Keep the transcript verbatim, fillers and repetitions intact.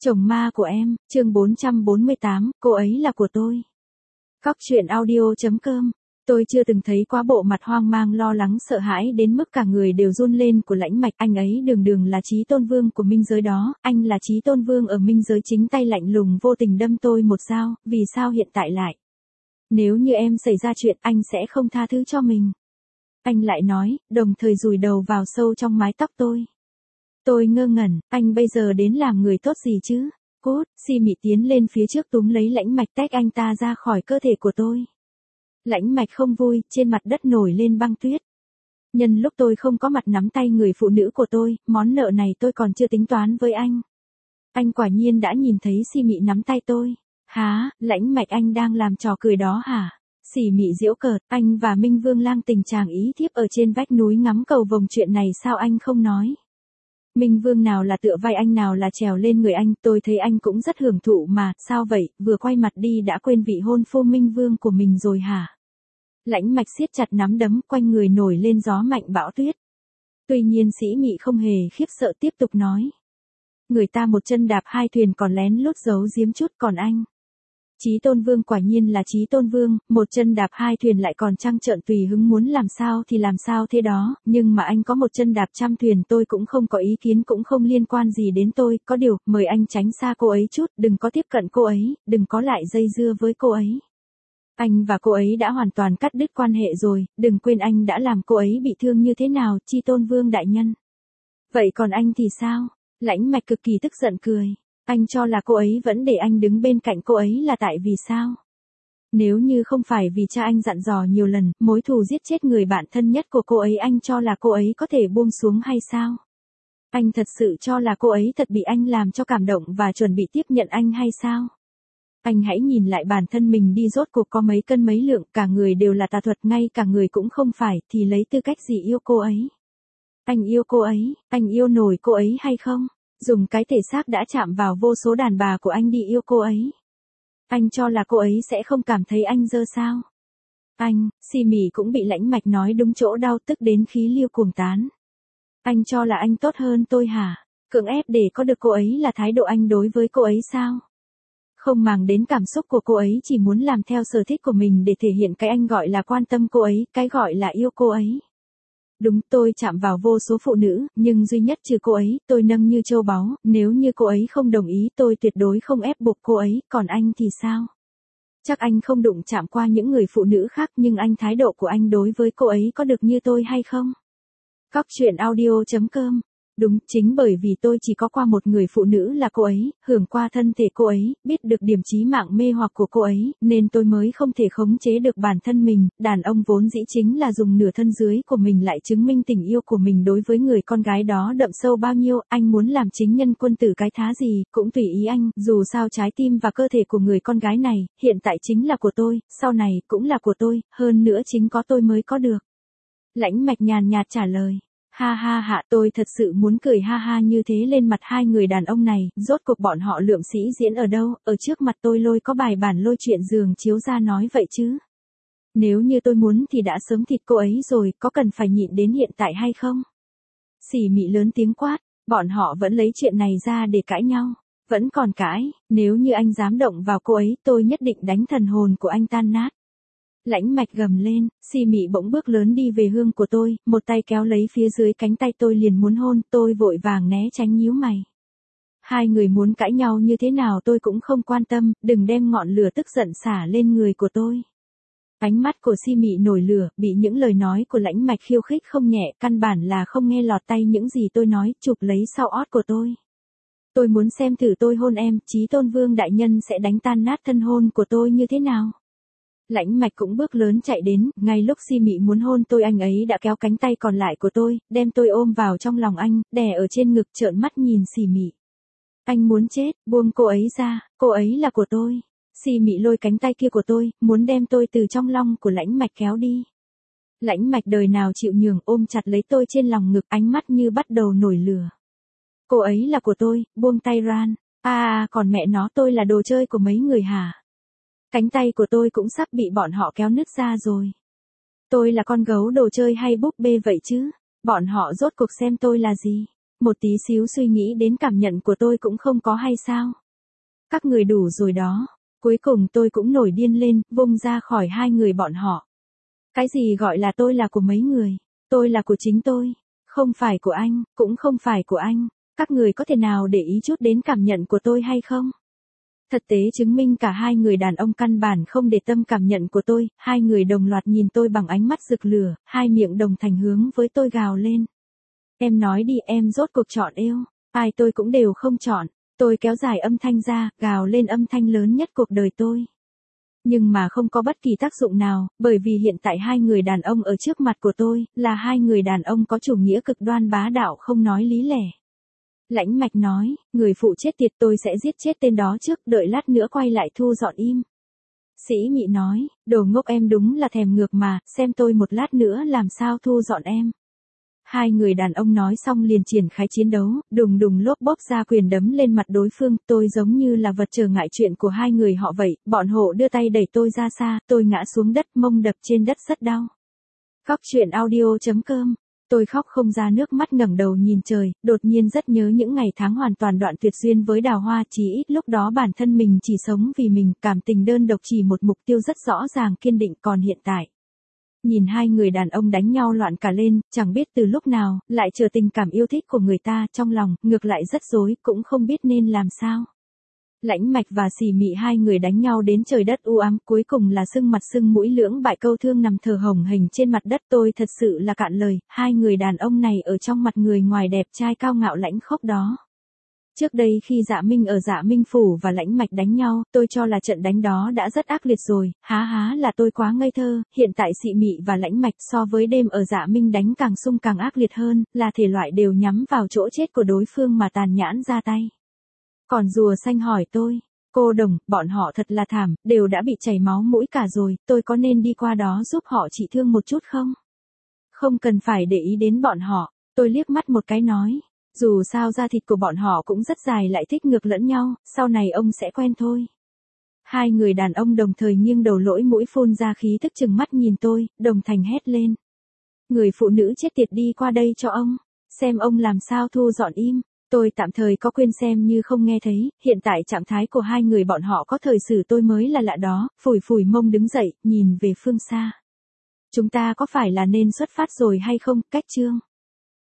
Chồng ma của em, chương bốn trăm bốn mươi tám, cô ấy là của tôi. Cóc truyện audio.com. Tôi chưa từng thấy quá bộ mặt hoang mang lo lắng sợ hãi đến mức cả người đều run lên của Lãnh Mạch. Anh ấy đường đường là Chí Tôn Vương của minh giới đó, anh là Chí Tôn Vương ở minh giới chính tay lạnh lùng vô tình đâm tôi một dao, vì sao hiện tại lại? Nếu như em xảy ra chuyện anh sẽ không tha thứ cho mình. Anh lại nói, đồng thời dùi đầu vào sâu trong mái tóc tôi. Tôi ngơ ngẩn, anh bây giờ đến làm người tốt gì chứ? Cút, Si Mị tiến lên phía trước túm lấy Lãnh Mạch tách anh ta ra khỏi cơ thể của tôi. Lãnh Mạch không vui, trên mặt đất nổi lên băng tuyết. Nhân lúc tôi không có mặt nắm tay người phụ nữ của tôi, món nợ này tôi còn chưa tính toán với anh. Anh quả nhiên đã nhìn thấy Si Mị nắm tay tôi. Hả, Lãnh Mạch anh đang làm trò cười đó hả? Sỉ Mị giễu cợt, anh và Minh Vương lang tình chàng ý thiếp ở trên vách núi ngắm cầu vồng, chuyện này sao anh không nói? Minh Vương nào là tựa vai anh nào là trèo lên người anh, tôi thấy anh cũng rất hưởng thụ mà, sao vậy, vừa quay mặt đi đã quên vị hôn phu Minh Vương của mình rồi hả? Lãnh Mạch siết chặt nắm đấm, quanh người nổi lên gió mạnh bão tuyết. Tuy nhiên Sĩ Mị không hề khiếp sợ, tiếp tục nói. Người ta một chân đạp hai thuyền còn lén lút giấu giếm chút, còn anh. Chí Tôn Vương quả nhiên là Chí Tôn Vương, một chân đạp hai thuyền lại còn trăng trợn tùy hứng muốn làm sao thì làm sao thế đó, nhưng mà anh có một chân đạp trăm thuyền tôi cũng không có ý kiến, cũng không liên quan gì đến tôi, có điều, mời anh tránh xa cô ấy chút, đừng có tiếp cận cô ấy, đừng có lại dây dưa với cô ấy. Anh và cô ấy đã hoàn toàn cắt đứt quan hệ rồi, đừng quên anh đã làm cô ấy bị thương như thế nào, Chí Tôn Vương đại nhân. Vậy còn anh thì sao? Lãnh Mạch cực kỳ tức giận cười. Anh cho là cô ấy vẫn để anh đứng bên cạnh cô ấy là tại vì sao? Nếu như không phải vì cha anh dặn dò nhiều lần, mối thù giết chết người bạn thân nhất của cô ấy, anh cho là cô ấy có thể buông xuống hay sao? Anh thật sự cho là cô ấy thật bị anh làm cho cảm động và chuẩn bị tiếp nhận anh hay sao? Anh hãy nhìn lại bản thân mình đi, rốt cuộc có mấy cân mấy lượng, cả người đều là tà thuật, ngay cả người cũng không phải, thì lấy tư cách gì yêu cô ấy? Anh yêu cô ấy, anh yêu nổi cô ấy hay không? Dùng cái thể xác đã chạm vào vô số đàn bà của anh đi yêu cô ấy. Anh cho là cô ấy sẽ không cảm thấy anh dơ sao? Anh, Si Mị cũng bị Lãnh Mạch nói đúng chỗ đau, tức đến khí liêu cuồng tán. Anh cho là anh tốt hơn tôi hả? Cưỡng ép để có được cô ấy là thái độ anh đối với cô ấy sao? Không màng đến cảm xúc của cô ấy, chỉ muốn làm theo sở thích của mình để thể hiện cái anh gọi là quan tâm cô ấy, cái gọi là yêu cô ấy. Đúng, tôi chạm vào vô số phụ nữ, nhưng duy nhất trừ cô ấy, tôi nâng như châu báu, nếu như cô ấy không đồng ý tôi tuyệt đối không ép buộc cô ấy, còn anh thì sao? Chắc anh không đụng chạm qua những người phụ nữ khác, nhưng anh thái độ của anh đối với cô ấy có được như tôi hay không? Cóc truyện audio.com. Đúng, chính bởi vì tôi chỉ có qua một người phụ nữ là cô ấy, hưởng qua thân thể cô ấy, biết được điểm chí mạng mê hoặc của cô ấy, nên tôi mới không thể khống chế được bản thân mình. Đàn ông vốn dĩ chính là dùng nửa thân dưới của mình lại chứng minh tình yêu của mình đối với người con gái đó đậm sâu bao nhiêu. Anh muốn làm chính nhân quân tử cái thá gì, cũng tùy ý anh, dù sao trái tim và cơ thể của người con gái này, hiện tại chính là của tôi, sau này cũng là của tôi, hơn nữa chính có tôi mới có được. Lãnh Mạch nhàn nhạt trả lời. Ha ha hạ, tôi thật sự muốn cười ha ha như thế lên mặt hai người đàn ông này, rốt cuộc bọn họ lượm sĩ diễn ở đâu, ở trước mặt tôi lôi có bài bản lôi chuyện giường chiếu ra nói vậy chứ. Nếu như tôi muốn thì đã sớm thịt cô ấy rồi, có cần phải nhịn đến hiện tại hay không? Sỉ Mị lớn tiếng quát, bọn họ vẫn lấy chuyện này ra để cãi nhau, vẫn còn cãi, nếu như anh dám động vào cô ấy tôi nhất định đánh thần hồn của anh tan nát. Lãnh Mạch gầm lên, Si Mị bỗng bước lớn đi về hướng của tôi, một tay kéo lấy phía dưới cánh tay tôi liền muốn hôn, tôi vội vàng né tránh nhíu mày. Hai người muốn cãi nhau như thế nào tôi cũng không quan tâm, đừng đem ngọn lửa tức giận xả lên người của tôi. Ánh mắt của Si Mị nổi lửa, bị những lời nói của Lãnh Mạch khiêu khích không nhẹ, căn bản là không nghe lọt tai những gì tôi nói, chụp lấy sau ót của tôi. Tôi muốn xem thử tôi hôn em, Chí Tôn Vương đại nhân sẽ đánh tan nát thân hôn của tôi như thế nào. Lãnh Mạch cũng bước lớn chạy đến, ngay lúc Si Mị muốn hôn tôi anh ấy đã kéo cánh tay còn lại của tôi, đem tôi ôm vào trong lòng anh, đè ở trên ngực trợn mắt nhìn Si Mị. Anh muốn chết, buông cô ấy ra, cô ấy là của tôi. Si Mị lôi cánh tay kia của tôi, muốn đem tôi từ trong lòng của Lãnh Mạch kéo đi. Lãnh Mạch đời nào chịu nhường, ôm chặt lấy tôi trên lòng ngực, ánh mắt như bắt đầu nổi lửa. Cô ấy là của tôi, buông tay ran. À, à còn mẹ nó tôi là đồ chơi của mấy người hả? Cánh tay của tôi cũng sắp bị bọn họ kéo nứt ra rồi. Tôi là con gấu đồ chơi hay búp bê vậy chứ? Bọn họ rốt cuộc xem tôi là gì? một tí xíu suy nghĩ đến cảm nhận của tôi cũng không có hay sao? Các người đủ rồi đó. Cuối cùng tôi cũng nổi điên lên, vung ra khỏi hai người bọn họ. Cái gì gọi là tôi là của mấy người? Tôi là của chính tôi. Không phải của anh, cũng không phải của anh. Các người có thể nào để ý chút đến cảm nhận của tôi hay không? Thực tế chứng minh cả hai người đàn ông căn bản không để tâm cảm nhận của tôi, hai người đồng loạt nhìn tôi bằng ánh mắt rực lửa, hai miệng đồng thành hướng với tôi gào lên. Em nói đi, em rốt cuộc chọn yêu, ai tôi cũng đều không chọn. Tôi kéo dài âm thanh ra, gào lên âm thanh lớn nhất cuộc đời tôi. Nhưng mà không có bất kỳ tác dụng nào, bởi vì hiện tại hai người đàn ông ở trước mặt của tôi, là hai người đàn ông có chủ nghĩa cực đoan bá đạo không nói lý lẽ. Lãnh Mạch nói, người phụ chết tiệt, tôi sẽ giết chết tên đó trước, đợi lát nữa quay lại thu dọn im. Sĩ Mị nói, đồ ngốc, em đúng là thèm ngược mà, xem tôi một lát nữa làm sao thu dọn em. Hai người đàn ông nói xong liền triển khai chiến đấu, đùng đùng lốp bốp ra quyền đấm lên mặt đối phương, tôi giống như là vật trở ngại chuyện của hai người họ vậy, bọn họ đưa tay đẩy tôi ra xa, tôi ngã xuống đất, mông đập trên đất rất đau. Góc truyện audio chấm com. Tôi khóc không ra nước mắt, ngẩng đầu nhìn trời, đột nhiên rất nhớ những ngày tháng hoàn toàn đoạn tuyệt duyên với Đào Hoa, chỉ ít lúc đó bản thân mình chỉ sống vì mình, cảm tình đơn độc chỉ một mục tiêu rất rõ ràng kiên định, còn hiện tại. Nhìn hai người đàn ông đánh nhau loạn cả lên, chẳng biết từ lúc nào, lại chờ tình cảm yêu thích của người ta trong lòng, ngược lại rất rối, cũng không biết nên làm sao. Lãnh Mạch và Xì Mị hai người đánh nhau đến trời đất u ám, cuối cùng là sưng mặt sưng mũi, lưỡng bại câu thương nằm thờ hồng hềnh trên mặt đất. Tôi thật sự là cạn lời, hai người đàn ông này ở trong mặt người ngoài đẹp trai cao ngạo lãnh khốc đó. Trước đây khi Dạ Minh ở Dạ Minh Phủ và Lãnh Mạch đánh nhau, tôi cho là trận đánh đó đã rất ác liệt rồi, há há là tôi quá ngây thơ, hiện tại Xị Mị và Lãnh Mạch so với đêm ở Dạ Minh đánh càng sung càng ác liệt hơn, là thể loại đều nhắm vào chỗ chết của đối phương mà tàn nhãn ra tay. Còn Rùa Xanh hỏi tôi, cô Đồng, bọn họ thật là thảm, đều đã bị chảy máu mũi cả rồi, tôi có nên đi qua đó giúp họ trị thương một chút không? Không cần phải để ý đến bọn họ, tôi liếc mắt một cái nói. Dù sao da thịt của bọn họ cũng rất dài, lại thích ngược lẫn nhau, sau này ông sẽ quen thôi. Hai người đàn ông đồng thời nghiêng đầu, lỗ mũi phun ra khí tức, chừng mắt nhìn tôi, đồng thành hét lên. Người phụ nữ chết tiệt, đi qua đây cho ông, xem ông làm sao thu dọn im. Tôi tạm thời có quên xem như không nghe thấy, hiện tại trạng thái của hai người bọn họ có thời xử tôi mới là lạ đó, phủi phủi mông đứng dậy, nhìn về phương xa. Chúng ta có phải là nên xuất phát rồi hay không, cách chương.